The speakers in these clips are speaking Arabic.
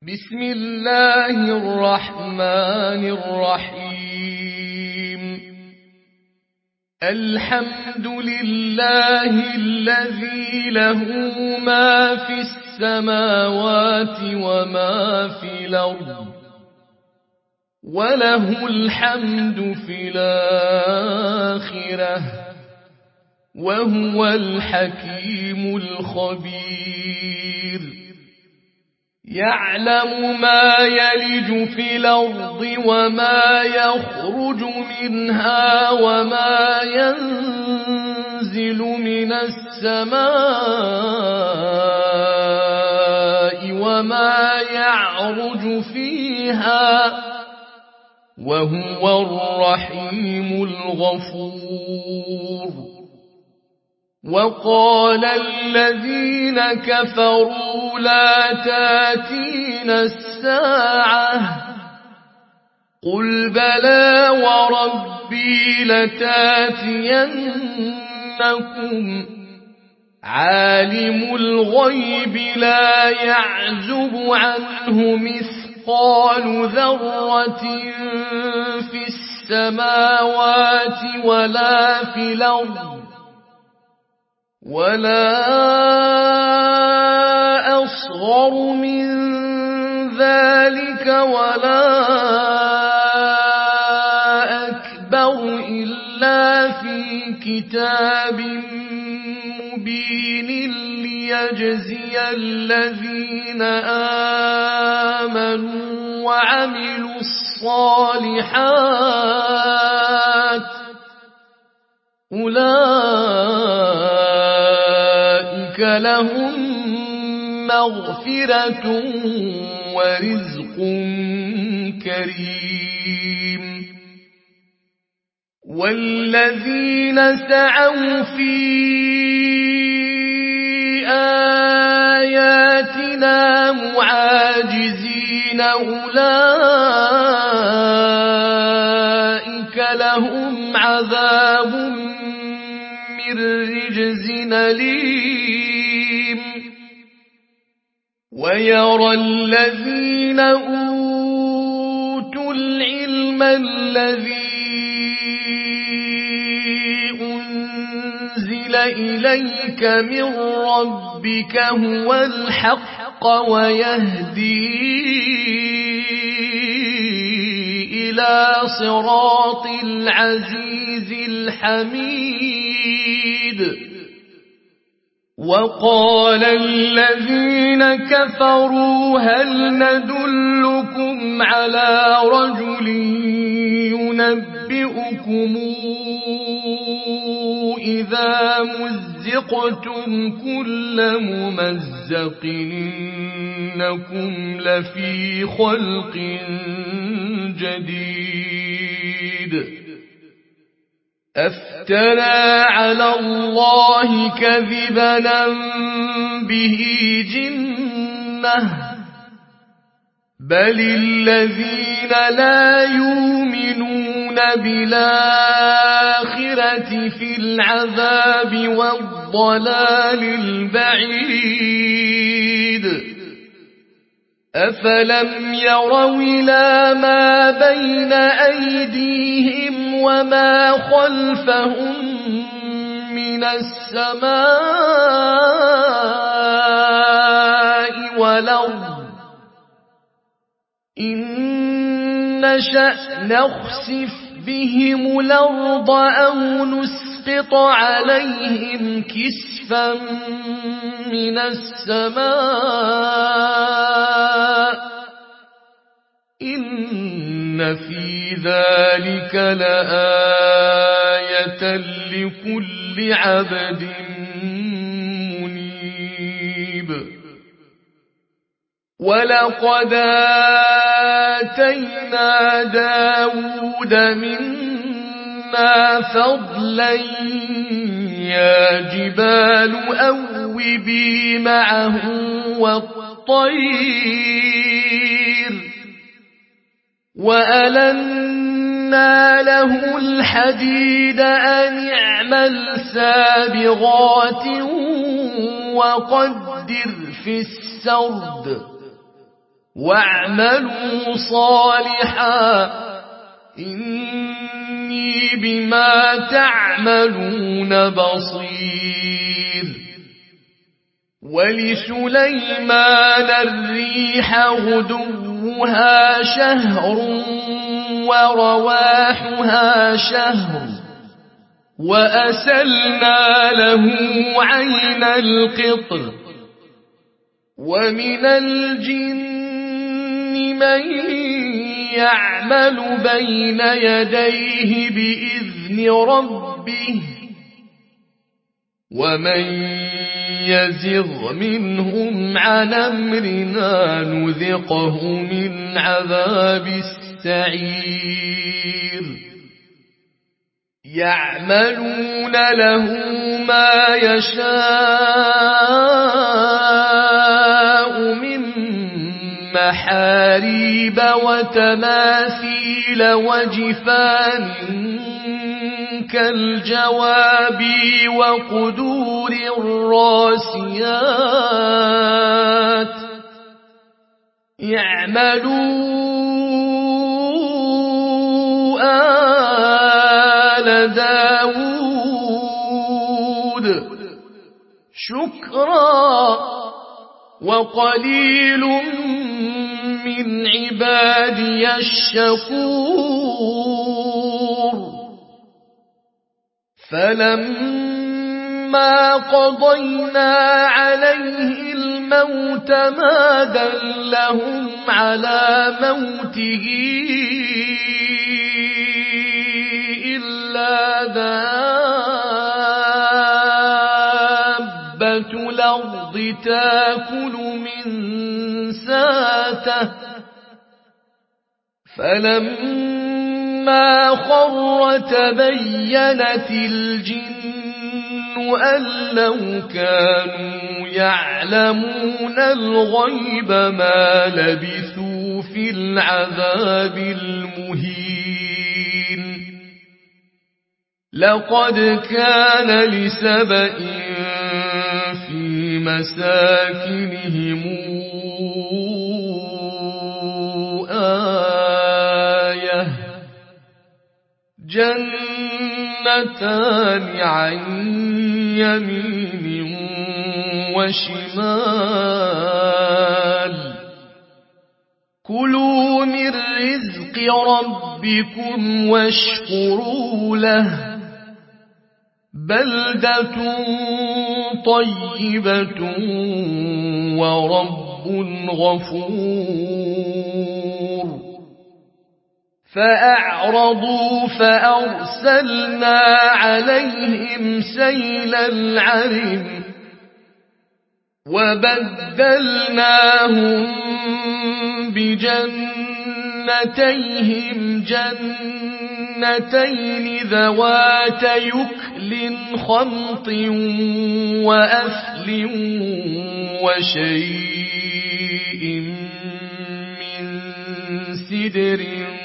بسم الله الرحمن الرحيم الحمد لله الذي له ما في السماوات وما في الأرض وله الحمد في الآخرة وهو الحكيم الخبير يعلم ما يلج في الأرض وما يخرج منها وما ينزل من السماء وما يعرج فيها وهو الرحيم الغفور وقال الذين كفروا لا تاتينا الساعة قل بلى وربي لتاتينكم عالم الغيب لا يعزب عنه مثقال ذرة في السماوات ولا في الأرض ولا أصغر من ذلك ولا أكبر إلا في كتاب مبين ليجزي الذين آمنوا وعملوا الصالحات أولئك لهم مغفرة ورزق كريم والذين سعوا في آياتنا معاجزين أولئك لهم عذاب من رجز أليم ويرى الذين أوتوا العلم الذي أنزل إليك من ربك هو الحق ويهدي إلى صراط العزيز الحميد وقال الذين كفروا هل ندلكم على رجل ينبئكم إذا مزقتم كل ممزق إنكم لفي خلق جديد أفترى على الله كذبا به جنة بل الذين لا يؤمنون بالآخرة في العذاب والضلال البعيد أفلم يروا إلى ما بين أيديهم وما خلفهم من السماء والأرض إن نشأ نخسف بهم الأرض أو نسقط عليهم كسفا من السماء إن في ذلك لآية لكل عبد منيب ولقد آتينا داود منا فضلا يا جبال أوبي معه والطير وألنا له الحديد أن اعمل سابغات وقدر في السرد واعملوا صالحا إني بما تعملون بصير. ولسليمان الريح غدوها شهر ورواحها شهر وأسلنا له عين القطر. ومن الجن من يعمل بين يديه بإذن ربه ومن يزغ منهم عن أمرنا نذقه من عذاب السعير. يعملون له ما يشاء من محاريب وتماثيل وجفان كالجواب وقدور الراسيات. اعملوا آل داود شكرا وقليل من عبادي الشكور. فلما قضينا عليه الموت ما دلهم على موته إلا دابة الأرض تأكل من ساته. فلما خر تبينت الجن أن لو كانوا يعلمون الغيب ما لبثوا في العذاب المهين. لقد كان لسبإ في مساكنهم آية جنتان عن يمين وشمال كلوا من رزق ربكم واشكروا له بلدة طيبة ورب غفور. فأعرضوا فأرسلنا عليهم سيل العرم وبدلناهم بجنتيهم جنتين ذوات يكل خمط وأثل وشيء من سدر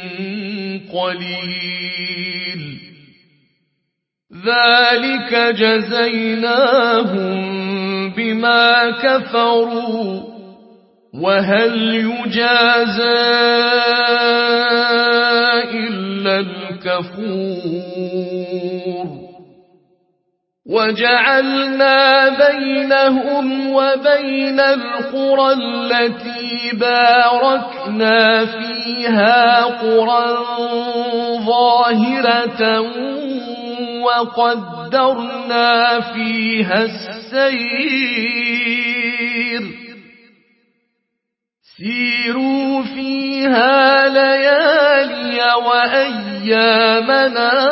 قليل ذلك جزيناهم بما كفروا وهل يجازى إلا الكفور. وجعلنا بينهم وبين القرى التي باركنا فيها قرى ظاهرة وقدرنا فيها السير سيروا فيها ليالي وأيامنا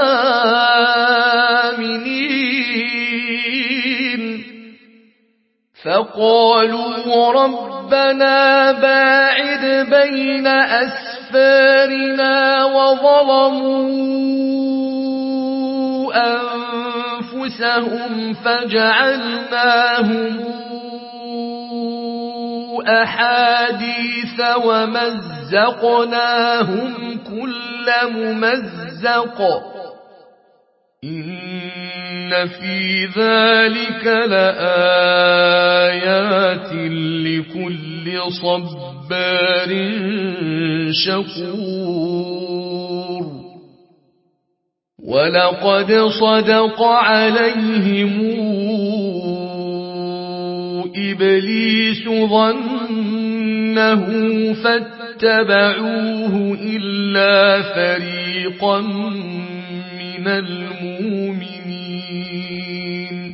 آمنين. فقالوا ربنا باعد بين أسفارنا وظلموا أنفسهم فجعلناهم أحاديث ومزقناهم كل ممزق إن في ذلك لآيات لكل صبار صبار شكور ولقد صدق عليهم إبليس ظنه فاتبعوه إلا فريقا من المؤمنين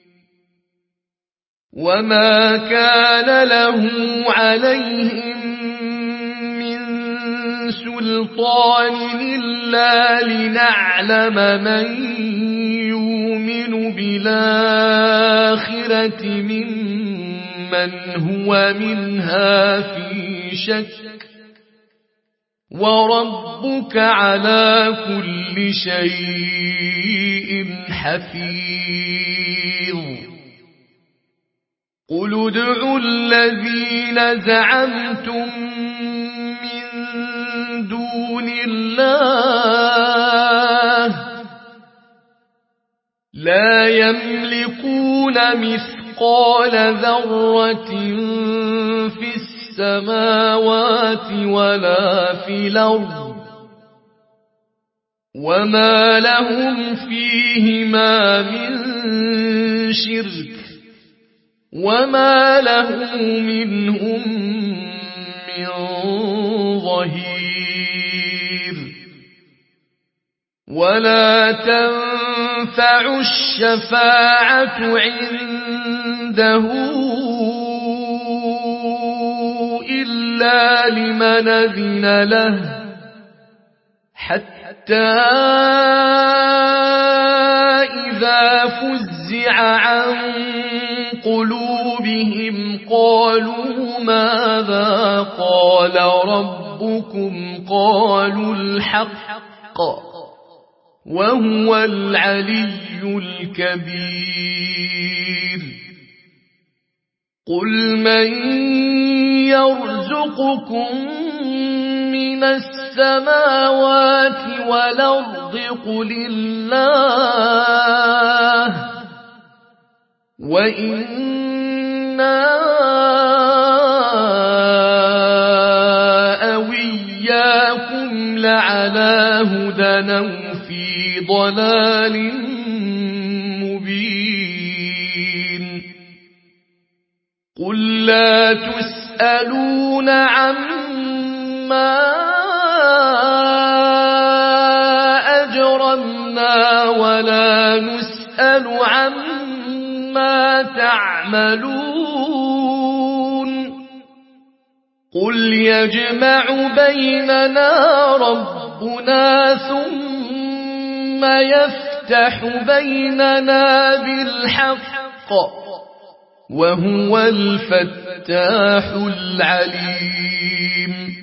وما كان له عليهم من سلطان إلا لنعلم من يؤمن بالآخرة ممن هو منها في شك وربك على كل شيء حفيظ قل ادعوا الذين زعمتم من دون الله لا يملكون مثقال ذرة في السماوات ولا في الأرض وما لهم فيهما من شرك وما له منهم من ظهير ولا تنفع الشفاعة عنده إلا لمن أذن له حتى إذا فزع عن قلوبهم قالوا ماذا قال ربكم قالوا الحق وهو العلي الكبير قل من يرزقكم من السماوات والأرض قل الله وإنا أو إياكم لعلى هدى أو في ضلال مبين قل لا تسألون عما أجرمنا ولا نسأل عما تعملون قل يجمع بيننا ربنا ثم يفتح بيننا بالحق وهو الفتاح العليم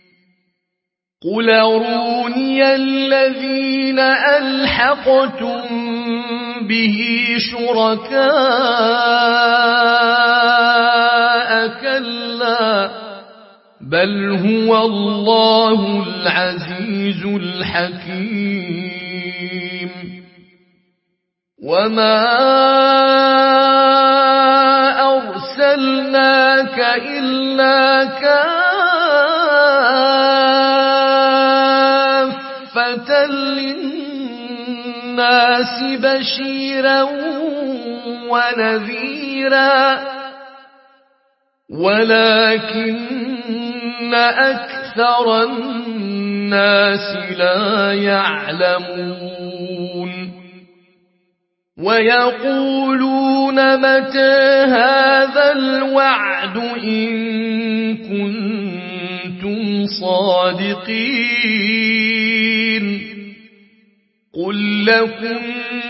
قل أروني الذين ألحقتم به شركاء كلا بل هو الله العزيز الحكيم وما أرسلناك إلا كافة للناس بشيرا ونذيرا ولكن أكثر الناس لا يعلمون ويقولون متى هذا الوعد إن كنتم صادقين قل لكم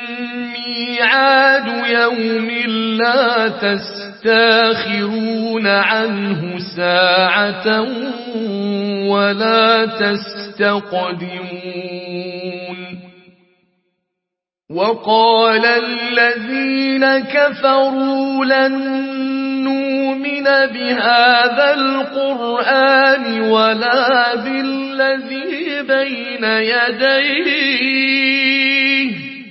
ميعاد يوم لا تستاخرون عنه ساعة ولا تستقدمون وقال الذين كفروا لن نؤمن بهذا القرآن ولا بالذي بين يديه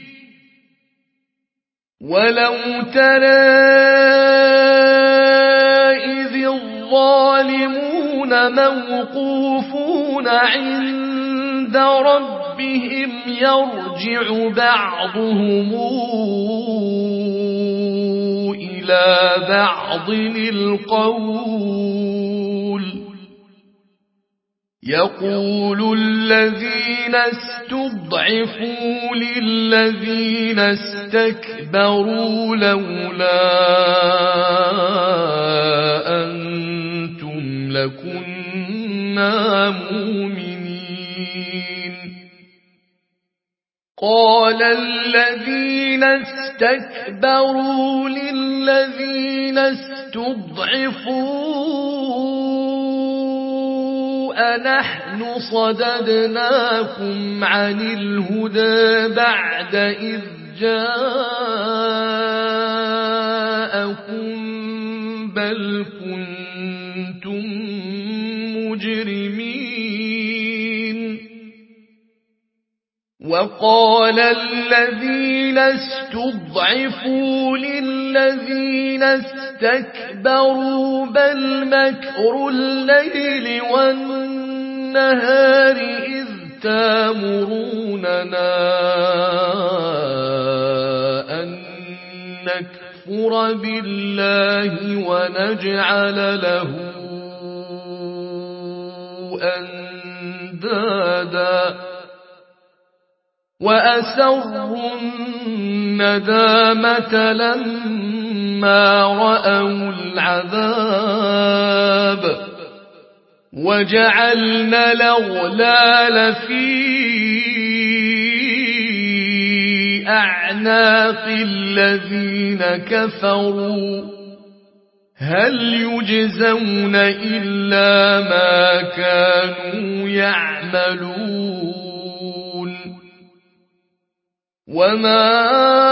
ولو ترى إذ الظالمون والباقون موقوفون عند ربهم يرجع بعضهم إلى بعض القول يقول الذين استضعفوا للذين استكبروا لولا أنتم لكنا مؤمنين قال الذين استكبروا للذين استضعفوا أنحن صددناكم عن الهدى بعد إذ جاءكم بل كنتم مجرمين وقال الذين استضعفوا للذين استكبروا بل مكر الليل والنهار إذ تامروننا أن نكفر بالله ونجعل له أندادا وأسروا الندامة لما رأوا العذاب وجعلنا الأغلال في أعناق الذين كفروا هل يجزون إلا ما كانوا يعملون وما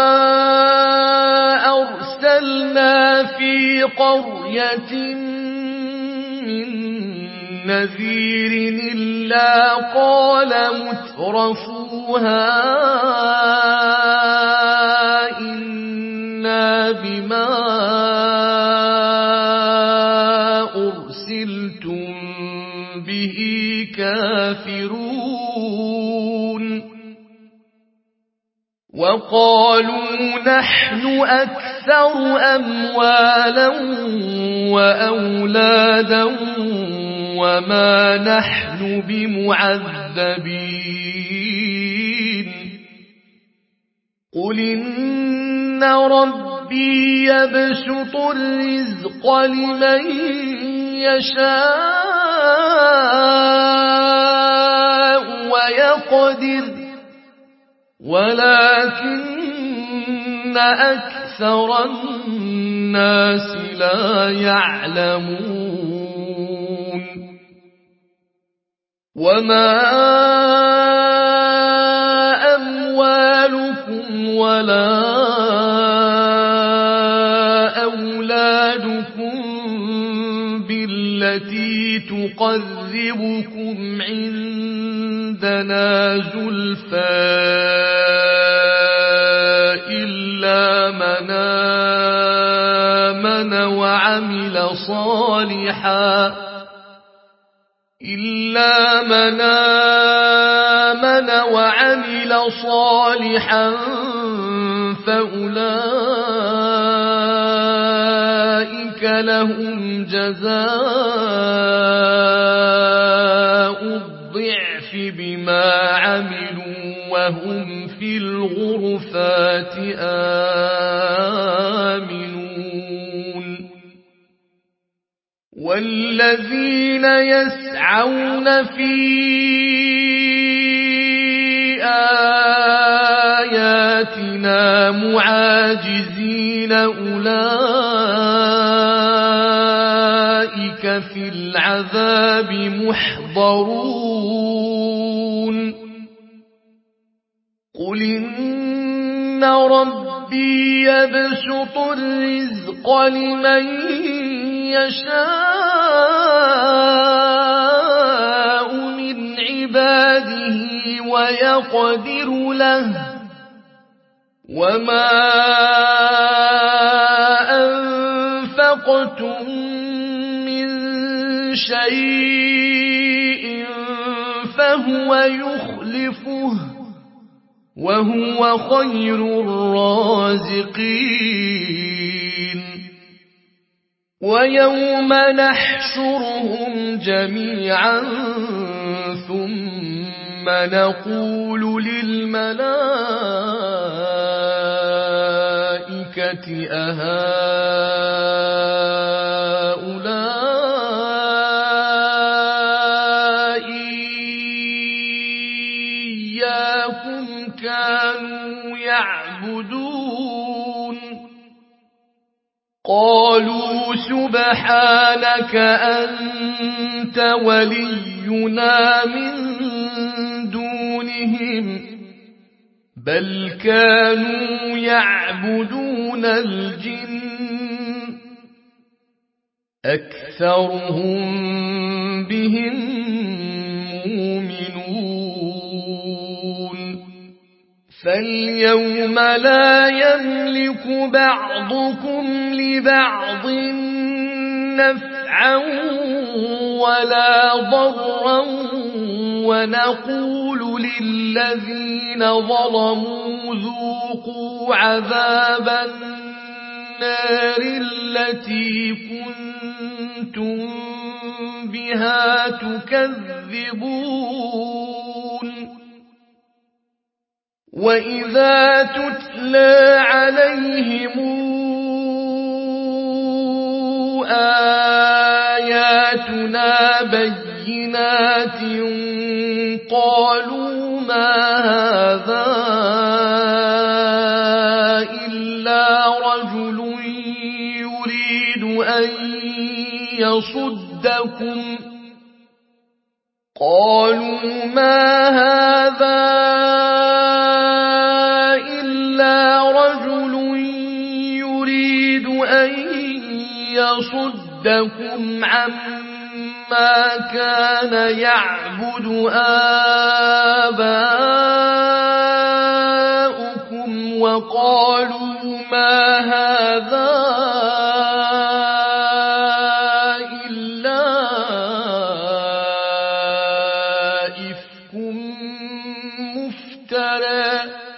أرسلنا في قرية من نذير إلا قال مترفوها إنا بما أرسلتم به كافرون وقالوا نحن أكثر أموالا وأولادا وما نحن بمعذبين قل إن ربي يبسط الرزق لمن يشاء ويقدر ولكن أكثر الناس لا يعلمون وما أموالكم ولا أولادكم بالتي تقربكم عندنا زلفى إلا من آمن وعمل صالحا فأولئك لهم جزاء الضعف بما عملوا وهم في الغرفات آمنون والذين يسعون في آياتنا معاجزين أولئك في العذاب محضرون قل إن ربي يبسط الرزق لمن يشاء من عباده ويقدر له وما أنفقتم من شيء فهو يخلفه وهو خير الرازقين ويوم نحشرهم جميعا ثم نقول للملائكة أهؤلاء إياكم كانوا يعبدون قالوا سبحانك أنت ولينا من دونهم بل كانوا يعبدون الجن أكثرهم بهم مؤمنون فاليوم لا يملك بعضكم لبعض نفعا ولا ضرا ونقول للذين ظلموا ذوقوا عذاب النار التي كنتم بها تكذبون وإذا تتلى عليهم آياتنا بينات قالوا ما هذا إلا رجل يريد أن يصدكم قالوا ما هذا إلا رجل يريد أن يصدكم عما كان يعبد آباؤكم وقالوا ما هذا إلا إفك مفترى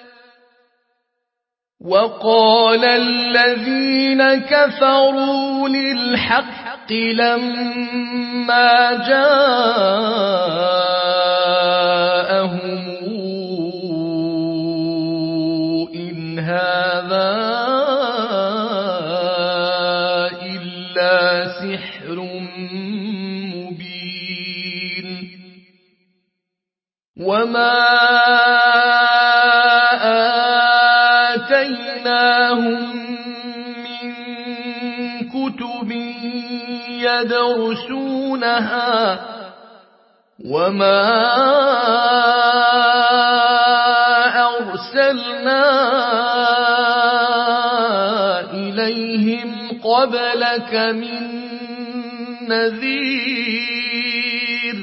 وقال الذين كفروا للحق لما جاءهم إن هذا إلا سحر مبين وما آتيناهم من كتب يدرسونها وما أرسلنا إليهم قبلك من نذير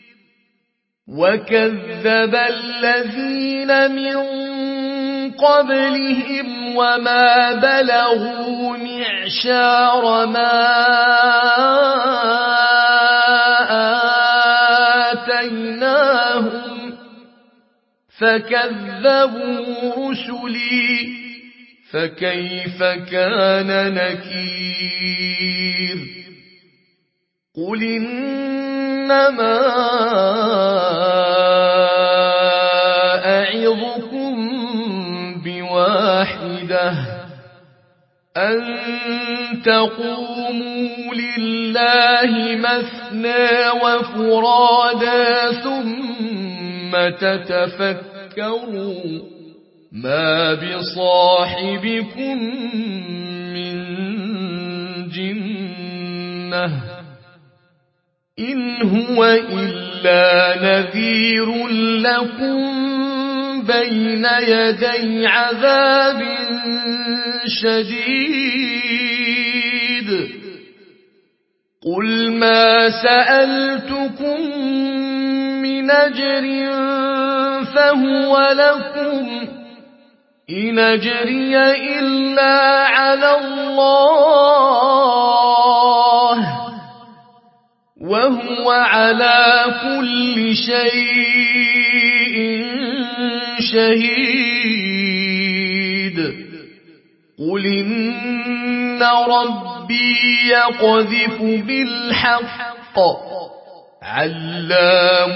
وكذب الذين من قبلهم وما بلغوا معشار ما آتيناهم فكذبوا رسلي فكيف كان نكير قل إنما أعظكم بواحدة أن تقوموا لله مثنى وفرادا ثم تتفكروا ما بصاحبكم من جنة إن هو إلا نذير لكم بين يدي عذاب شديد قل ما سألتكم من أجر فهو لكم إن أجري إلا على الله وهو على كل شيء شهيد قل إن ربي يقذف بالحق علام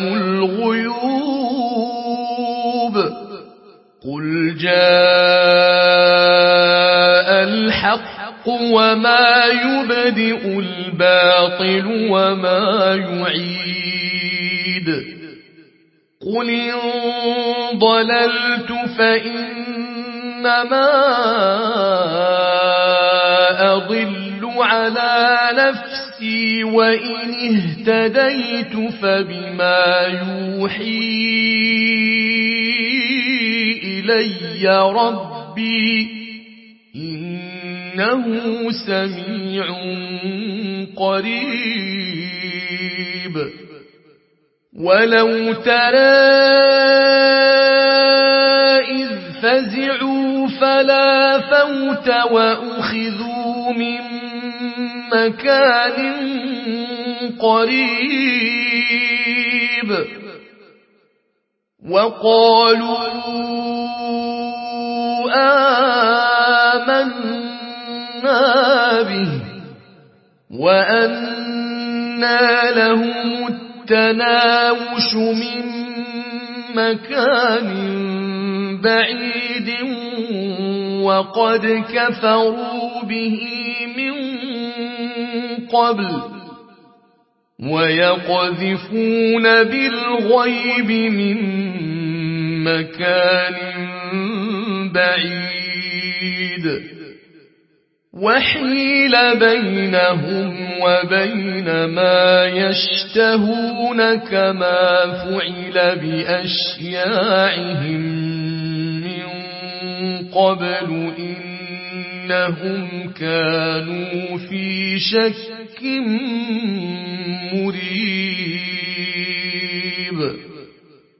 الغيوب قل جاء الحق وما يبدئ الباطل وما يعيد قل إن ضللت فإنما أضل على نفسي وإن اهتديت فبما يوحي إلي ربي إنه سميع قريب ولو ترى إذ فزعوا فلا فوت وأخذوا من مكان قريب وقالوا آمنا به وأنى لهم التناوش من مكان بعيد وقد كفروا به من قبل ويقذفون بالغيب من مكان بعيد وحيل بينهم وبين ما يشتهون كما فعل بأشياعهم من قبل إنهم كانوا في شك